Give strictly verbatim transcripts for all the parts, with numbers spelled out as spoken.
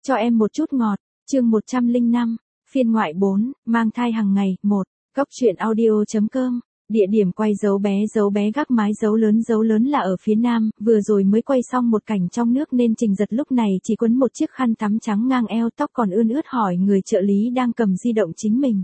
Cho em một chút ngọt, chương một trăm lẻ năm, phiên ngoại bốn, mang thai hàng ngày, một, góc truyện audio.com, địa điểm quay dấu bé dấu bé gác mái dấu lớn dấu lớn là ở phía nam, vừa rồi mới quay xong một cảnh trong nước nên Trình Giật lúc này chỉ quấn một chiếc khăn tắm trắng ngang eo, tóc còn ươn ướt hỏi người trợ lý đang cầm di động chính mình.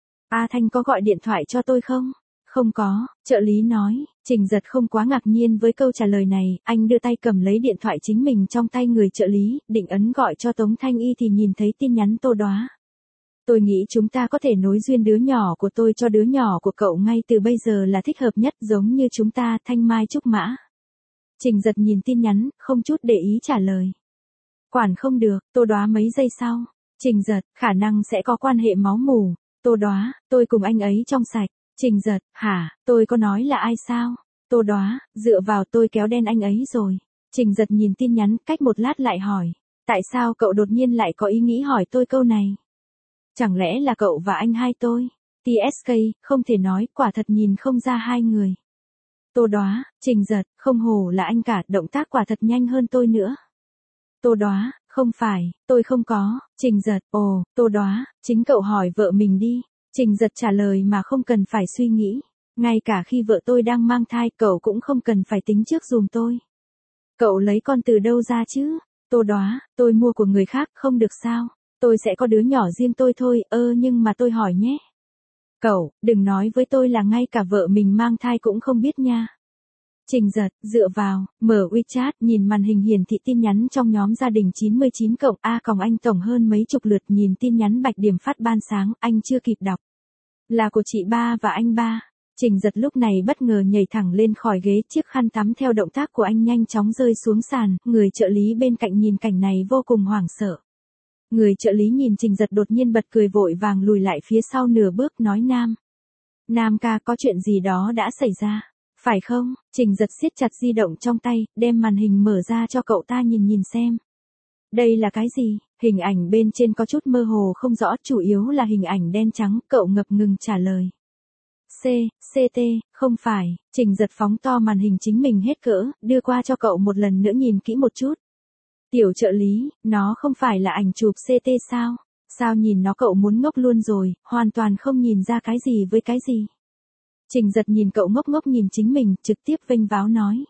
A Thanh có gọi điện thoại cho tôi không? Không có, trợ lý nói. Trình Giật không quá ngạc nhiên với câu trả lời này, anh đưa tay cầm lấy điện thoại chính mình trong tay người trợ lý, định ấn gọi cho Tống Thanh Y thì nhìn thấy tin nhắn Tô Đoá. Tôi nghĩ chúng ta có thể nối duyên đứa nhỏ của tôi cho đứa nhỏ của cậu ngay từ bây giờ là thích hợp nhất, giống như chúng ta, thanh mai trúc mã. Trình Giật nhìn tin nhắn, không chút để ý trả lời. Quản không được, Tô Đoá mấy giây sau. Trình Giật, khả năng sẽ có quan hệ máu mủ. Tô Đoá, tôi cùng anh ấy trong sạch. Trình Giật, hả, tôi có nói là ai sao? Tô Đoá, dựa vào tôi kéo đen anh ấy rồi. Trình Giật nhìn tin nhắn, cách một lát lại hỏi. Tại sao cậu đột nhiên lại có ý nghĩ hỏi tôi câu này? Chẳng lẽ là cậu và anh hai tôi? tê ét ca, không thể nói, quả thật nhìn không ra hai người. Tô Đoá, Trình Giật, không hổ là anh cả, động tác quả thật nhanh hơn tôi nữa. Tô Đoá, không phải, tôi không có. Trình Giật, ồ, Tô Đoá, chính cậu hỏi vợ mình đi. Trình Giật trả lời mà không cần phải suy nghĩ. Ngay cả khi vợ tôi đang mang thai, cậu cũng không cần phải tính trước giùm tôi. Cậu lấy con từ đâu ra chứ? Tô Đoá, tôi mua của người khác, không được sao? Tôi sẽ có đứa nhỏ riêng tôi thôi, ơ nhưng mà tôi hỏi nhé. Cậu, đừng nói với tôi là ngay cả vợ mình mang thai cũng không biết nha. Trình Giật, dựa vào, mở WeChat, nhìn màn hình hiển thị tin nhắn trong nhóm gia đình chín mươi chín cộng A còng anh tổng hơn mấy chục lượt, nhìn tin nhắn Bạch Điểm phát ban sáng, anh chưa kịp đọc. Là của chị ba và anh ba. Trình Giật lúc này bất ngờ nhảy thẳng lên khỏi ghế, chiếc khăn tắm theo động tác của anh nhanh chóng rơi xuống sàn, người trợ lý bên cạnh nhìn cảnh này vô cùng hoảng sợ. Người trợ lý nhìn Trình Giật đột nhiên bật cười vội vàng lùi lại phía sau nửa bước nói Nam. Nam ca, có chuyện gì đó đã xảy ra, phải không? Trình Giật siết chặt di động trong tay, đem màn hình mở ra cho cậu ta nhìn nhìn xem. Đây là cái gì? Hình ảnh bên trên có chút mơ hồ không rõ, chủ yếu là hình ảnh đen trắng, cậu ngập ngừng trả lời. C, xê tê, không phải. Trình Giật phóng to màn hình chính mình hết cỡ, đưa qua cho cậu một lần nữa nhìn kỹ một chút. Tiểu trợ lý, nó không phải là ảnh chụp xê tê sao? Sao nhìn nó cậu muốn ngốc luôn rồi, hoàn toàn không nhìn ra cái gì với cái gì. Trình Giật nhìn cậu ngốc ngốc nhìn chính mình, trực tiếp vênh váo nói.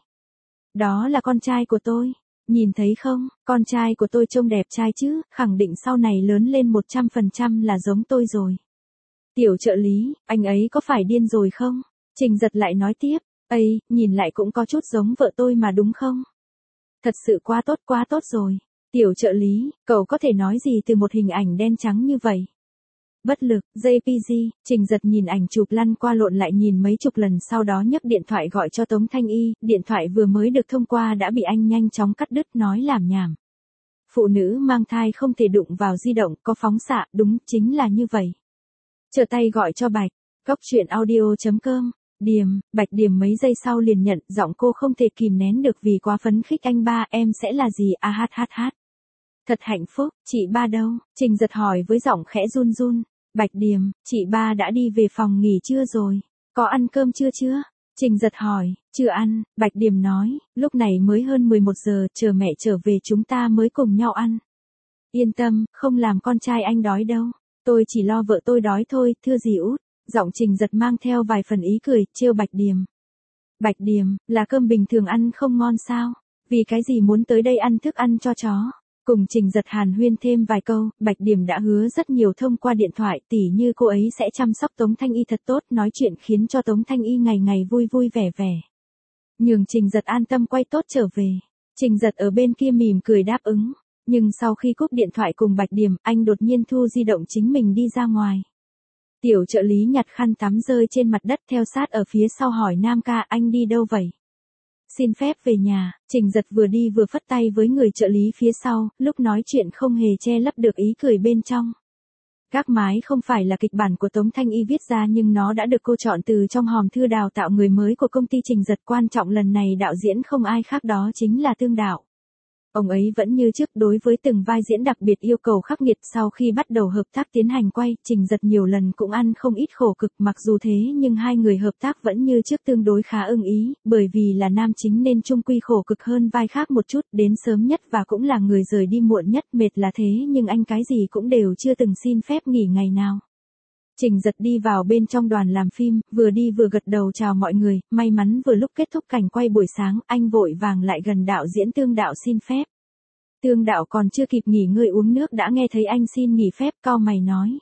Đó là con trai của tôi. Nhìn thấy không, con trai của tôi trông đẹp trai chứ, khẳng định sau này lớn lên một trăm phần trăm là giống tôi rồi. Tiểu trợ lý, anh ấy có phải điên rồi không? Trình Giật lại nói tiếp, ây, nhìn lại cũng có chút giống vợ tôi mà đúng không? Thật sự quá tốt quá tốt rồi. Tiểu trợ lý, cậu có thể nói gì từ một hình ảnh đen trắng như vậy? Bất lực, giê pê giê, Trình Giật nhìn ảnh chụp lăn qua lộn lại nhìn mấy chục lần, sau đó nhấc điện thoại gọi cho Tống Thanh Y, điện thoại vừa mới được thông qua đã bị anh nhanh chóng cắt đứt nói lảm nhảm. Phụ nữ mang thai không thể đụng vào di động, có phóng xạ, đúng, chính là như vậy. Trở tay gọi cho Bạch, góc truyện audio.com, Điềm, Bạch Điềm mấy giây sau liền nhận, giọng cô không thể kìm nén được vì quá phấn khích. Anh ba, em sẽ là gì? A hát hát hát. Thật hạnh phúc, chị ba đâu? Trình Giật hỏi với giọng khẽ run run. Bạch Điềm, chị ba đã đi về phòng nghỉ trưa rồi. Có ăn cơm chưa chưa? Trình Giật hỏi, chưa ăn, Bạch Điềm nói, lúc này mới hơn mười một giờ, chờ mẹ trở về chúng ta mới cùng nhau ăn. Yên tâm, không làm con trai anh đói đâu. Tôi chỉ lo vợ tôi đói thôi, thưa dì út. Giọng Trình Giật mang theo vài phần ý cười, trêu Bạch Điềm. Bạch Điềm, là cơm bình thường ăn không ngon sao? Vì cái gì muốn tới đây ăn thức ăn cho chó? Cùng Trình Giật hàn huyên thêm vài câu, Bạch Điềm đã hứa rất nhiều thông qua điện thoại, tỉ như cô ấy sẽ chăm sóc Tống Thanh Y thật tốt, nói chuyện khiến cho Tống Thanh Y ngày ngày vui vui vẻ vẻ. Nhường Trình Giật an tâm quay tốt trở về. Trình Giật ở bên kia mỉm cười đáp ứng. Nhưng sau khi cúp điện thoại cùng Bạch Điềm, anh đột nhiên thu di động chính mình đi ra ngoài. Tiểu trợ lý nhặt khăn tắm rơi trên mặt đất theo sát ở phía sau hỏi Nam ca, anh đi đâu vậy? Xin phép về nhà. Trình Giật vừa đi vừa phất tay với người trợ lý phía sau, lúc nói chuyện không hề che lấp được ý cười bên trong. Gác mái không phải là kịch bản của Tống Thanh Y viết ra nhưng nó đã được cô chọn từ trong hòm thư đào tạo người mới của công ty Trình Giật. Quan trọng lần này đạo diễn không ai khác đó chính là Tương Đạo. Ông ấy vẫn như trước đối với từng vai diễn đặc biệt yêu cầu khắc nghiệt. Sau khi bắt đầu hợp tác tiến hành quay, Trình Giật nhiều lần cũng ăn không ít khổ cực. Mặc dù thế nhưng hai người hợp tác vẫn như trước tương đối khá ưng ý, bởi vì là nam chính nên chung quy khổ cực hơn vai khác một chút, đến sớm nhất và cũng là người rời đi muộn nhất. Mệt là thế nhưng anh cái gì cũng đều chưa từng xin phép nghỉ ngày nào. Trình Giật đi vào bên trong đoàn làm phim, vừa đi vừa gật đầu chào mọi người, may mắn vừa lúc kết thúc cảnh quay buổi sáng, anh vội vàng lại gần đạo diễn Tương Đạo xin phép. Tương Đạo còn chưa kịp nghỉ ngơi uống nước đã nghe thấy anh xin nghỉ phép, cau mày nói.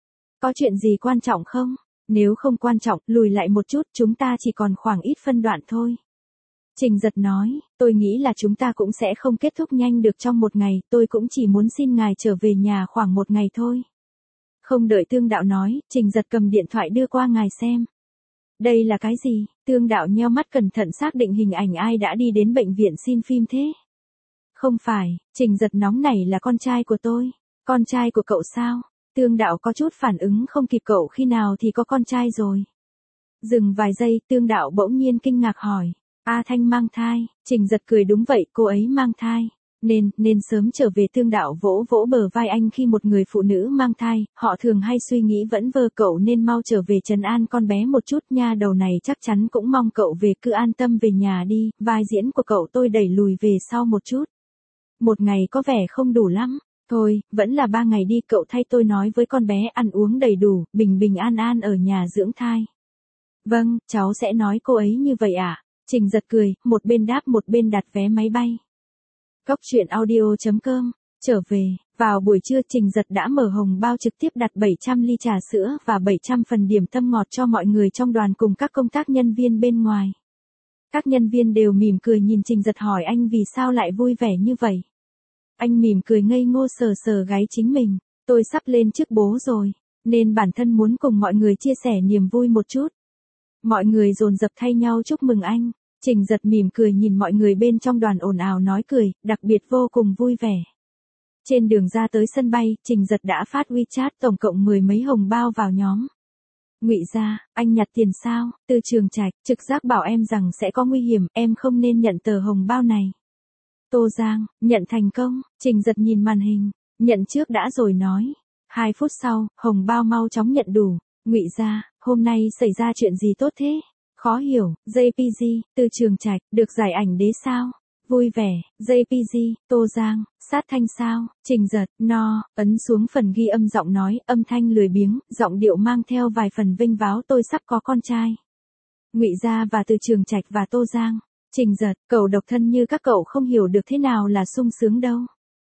Có chuyện gì quan trọng không? Nếu không quan trọng, lùi lại một chút, chúng ta chỉ còn khoảng ít phân đoạn thôi. Trình Giật nói, tôi nghĩ là chúng ta cũng sẽ không kết thúc nhanh được trong một ngày, tôi cũng chỉ muốn xin ngài trở về nhà khoảng một ngày thôi. Không đợi Tương Đạo nói, Trình Giật cầm điện thoại đưa qua ngài xem. Đây là cái gì? Tương Đạo nheo mắt cẩn thận xác định hình ảnh ai đã đi đến bệnh viện xin phim thế. Không phải, Trình Giật nóng nảy là con trai của tôi. Con trai của cậu sao? Tương Đạo có chút phản ứng không kịp, cậu khi nào thì có con trai rồi. Dừng vài giây, Tương Đạo bỗng nhiên kinh ngạc hỏi. A Thanh mang thai. Trình Giật cười, đúng vậy, cô ấy mang thai. Nên, nên sớm trở về. Tương Đạo vỗ vỗ bờ vai anh, khi một người phụ nữ mang thai, họ thường hay suy nghĩ vẫn vơ, cậu nên mau trở về trấn an con bé một chút nha, đầu này chắc chắn cũng mong cậu về, cứ an tâm về nhà đi, vai diễn của cậu tôi đẩy lùi về sau một chút. Một ngày có vẻ không đủ lắm, thôi, vẫn là ba ngày đi, cậu thay tôi nói với con bé ăn uống đầy đủ, bình bình an an ở nhà dưỡng thai. Vâng, cháu sẽ nói cô ấy như vậy ạ. À? Trình Giật cười, một bên đáp một bên đặt vé máy bay. Góc truyện audio chấm com, trở về, vào buổi trưa Trình Giật đã mở hồng bao trực tiếp đặt bảy trăm ly trà sữa và bảy trăm phần điểm tâm ngọt cho mọi người trong đoàn cùng các công tác nhân viên bên ngoài. Các nhân viên đều mỉm cười nhìn Trình Giật, hỏi anh vì sao lại vui vẻ như vậy. Anh mỉm cười ngây ngô sờ sờ gáy chính mình, tôi sắp lên chức bố rồi, nên bản thân muốn cùng mọi người chia sẻ niềm vui một chút. Mọi người dồn dập thay nhau chúc mừng anh. Trình Giật mỉm cười nhìn mọi người bên trong đoàn ồn ào nói cười, đặc biệt vô cùng vui vẻ. Trên đường ra tới sân bay, Trình Giật đã phát WeChat tổng cộng mười mấy hồng bao vào nhóm. Ngụy Gia, anh nhặt tiền sao? Từ Trường Trạch, trực giác bảo em rằng sẽ có nguy hiểm, em không nên nhận tờ hồng bao này. Tô Giang, nhận thành công. Trình Giật nhìn màn hình, nhận trước đã rồi nói. Hai phút sau, hồng bao mau chóng nhận đủ. Ngụy Gia, hôm nay xảy ra chuyện gì tốt thế? Khó hiểu, giê pê giê, Từ Trường Trạch, được giải ảnh đế sao? Vui vẻ, giê pê giê, Tô Giang, sát thanh sao? Trình Giật, no, ấn xuống phần ghi âm giọng nói, âm thanh lười biếng, giọng điệu mang theo vài phần vênh váo, tôi sắp có con trai. Ngụy Gia và Từ Trường Trạch và Tô Giang. Trình Giật, cậu độc thân như các cậu không hiểu được thế nào là sung sướng đâu.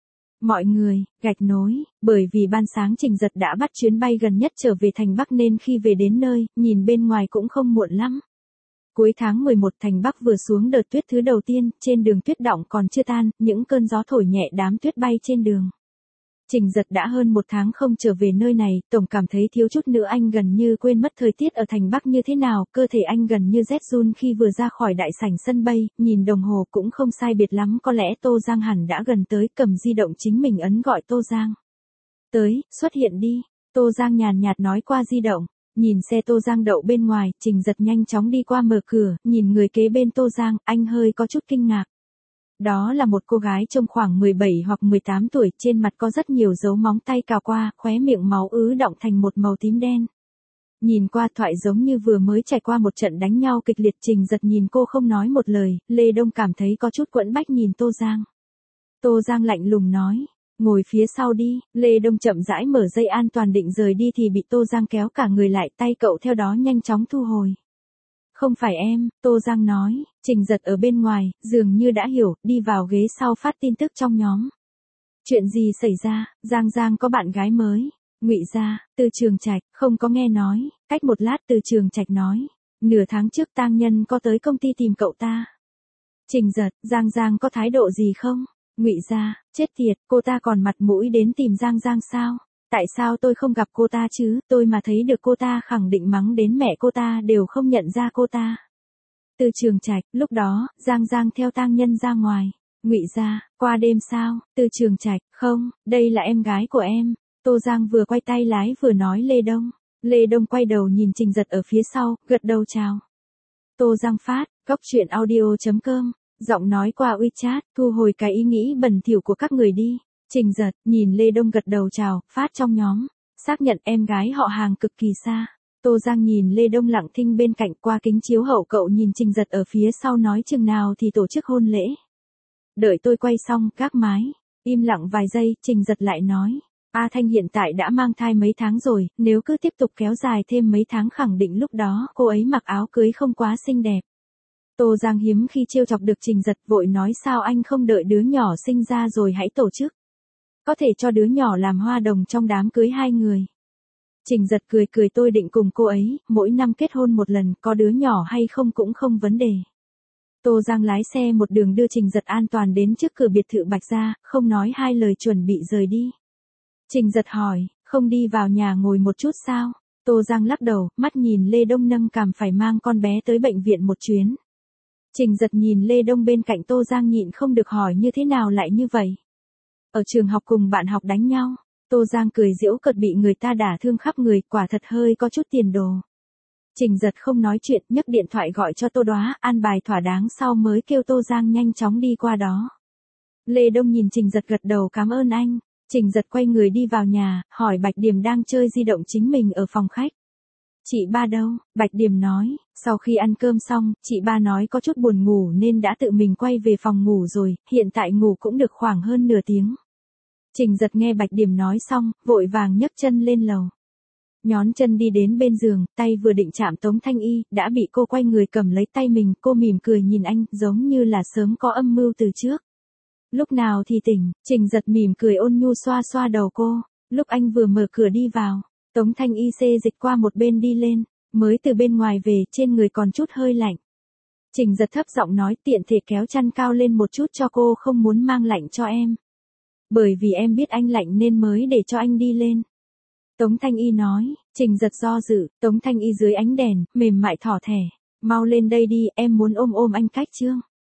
Mọi người, gạch nối, bởi vì ban sáng Trình Giật đã bắt chuyến bay gần nhất trở về thành Bắc nên khi về đến nơi, nhìn bên ngoài cũng không muộn lắm. Cuối tháng mười một thành Bắc vừa xuống đợt tuyết thứ đầu tiên, trên đường tuyết đọng còn chưa tan, những cơn gió thổi nhẹ đám tuyết bay trên đường. Trình Giật đã hơn một tháng không trở về nơi này, tổng cảm thấy thiếu chút nữa anh gần như quên mất thời tiết ở thành Bắc như thế nào, cơ thể anh gần như rét run khi vừa ra khỏi đại sảnh sân bay, nhìn đồng hồ cũng không sai biệt lắm, có lẽ Tô Giang hẳn đã gần tới, cầm di động chính mình ấn gọi Tô Giang. Tới, xuất hiện đi, Tô Giang nhàn nhạt nói qua di động. Nhìn xe Tô Giang đậu bên ngoài, Trình Giật nhanh chóng đi qua mở cửa, nhìn người kế bên Tô Giang, anh hơi có chút kinh ngạc. Đó là một cô gái trông khoảng mười bảy hoặc mười tám tuổi, trên mặt có rất nhiều dấu móng tay cào qua, khóe miệng máu ứ đọng thành một màu tím đen. Nhìn qua thoại giống như vừa mới trải qua một trận đánh nhau kịch liệt. Trình Giật nhìn cô không nói một lời, Lê Đông cảm thấy có chút quẫn bách nhìn Tô Giang. Tô Giang lạnh lùng nói. Ngồi phía sau đi. Lê Đông chậm rãi mở dây an toàn định rời đi thì bị Tô Giang kéo cả người lại, tay cậu theo đó nhanh chóng thu hồi. Không phải em, Tô Giang nói. Trình Giật ở bên ngoài, dường như đã hiểu, đi vào ghế sau phát tin tức trong nhóm. Chuyện gì xảy ra? Giang Giang có bạn gái mới. Ngụy Gia, Từ Trường Trạch, không có nghe nói. Cách một lát Từ Trường Trạch nói. Nửa tháng trước tang nhân có tới công ty tìm cậu ta. Trình Giật, Giang Giang có thái độ gì không? Ngụy Gia, chết tiệt, cô ta còn mặt mũi đến tìm Giang Giang sao? Tại sao tôi không gặp cô ta chứ, tôi mà thấy được cô ta khẳng định mắng đến mẹ cô ta đều không nhận ra cô ta. Từ Trường Trạch, lúc đó, Giang Giang theo tang nhân ra ngoài. Ngụy Gia, qua đêm sao? Từ Trường Trạch, không, đây là em gái của em. Tô Giang vừa quay tay lái vừa nói Lê Đông. Lê Đông quay đầu nhìn Trình Giật ở phía sau, gật đầu chào. Tô Giang phát, góc truyện audio chấm com Giọng nói qua WeChat, thu hồi cái ý nghĩ bẩn thỉu của các người đi. Trình Giật, nhìn Lê Đông gật đầu chào, phát trong nhóm. Xác nhận em gái họ hàng cực kỳ xa. Tô Giang nhìn Lê Đông lặng thinh bên cạnh qua kính chiếu hậu cậu nhìn Trình Giật ở phía sau nói chừng nào thì tổ chức hôn lễ. Đợi tôi quay xong, gác mái. Im lặng vài giây, Trình Giật lại nói. A Thanh hiện tại đã mang thai mấy tháng rồi, nếu cứ tiếp tục kéo dài thêm mấy tháng khẳng định lúc đó cô ấy mặc áo cưới không quá xinh đẹp. Tô Giang hiếm khi trêu chọc được Trình Giật vội nói sao anh không đợi đứa nhỏ sinh ra rồi hãy tổ chức. Có thể cho đứa nhỏ làm hoa đồng trong đám cưới hai người. Trình Giật cười cười tôi định cùng cô ấy, mỗi năm kết hôn một lần, có đứa nhỏ hay không cũng không vấn đề. Tô Giang lái xe một đường đưa Trình Giật an toàn đến trước cửa biệt thự Bạch Gia, không nói hai lời chuẩn bị rời đi. Trình Giật hỏi, không đi vào nhà ngồi một chút sao? Tô Giang lắc đầu, mắt nhìn Lê Đông nâng cằm phải mang con bé tới bệnh viện một chuyến. Trình Giật nhìn Lê Đông bên cạnh Tô Giang nhịn không được hỏi như thế nào lại như vậy. Ở trường học cùng bạn học đánh nhau, Tô Giang cười giễu cợt bị người ta đả thương khắp người, quả thật hơi có chút tiền đồ. Trình Giật không nói chuyện, nhấc điện thoại gọi cho Tô Đóa, an bài thỏa đáng sau mới kêu Tô Giang nhanh chóng đi qua đó. Lê Đông nhìn Trình Giật gật đầu cảm ơn anh. Trình Giật quay người đi vào nhà, hỏi Bạch Điềm đang chơi di động chính mình ở phòng khách. Chị ba đâu? Bạch Điềm nói, sau khi ăn cơm xong, chị ba nói có chút buồn ngủ nên đã tự mình quay về phòng ngủ rồi, hiện tại ngủ cũng được khoảng hơn nửa tiếng. Trình Giật nghe Bạch Điềm nói xong, vội vàng nhấc chân lên lầu. Nhón chân đi đến bên giường, tay vừa định chạm Tống Thanh Y, đã bị cô quay người cầm lấy tay mình, cô mỉm cười nhìn anh, giống như là sớm có âm mưu từ trước. Lúc nào thì tỉnh, Trình Giật mỉm cười ôn nhu xoa xoa đầu cô, lúc anh vừa mở cửa đi vào, Tống Thanh Y xê dịch qua một bên đi lên, mới từ bên ngoài về, trên người còn chút hơi lạnh. Trình Giật thấp giọng nói tiện thể kéo chăn cao lên một chút cho cô không muốn mang lạnh cho em. Bởi vì em biết anh lạnh nên mới để cho anh đi lên. Tống Thanh Y nói, Trình Giật do dự, Tống Thanh Y dưới ánh đèn, mềm mại thỏ thẻ, mau lên đây đi, em muốn ôm ôm anh cách chương.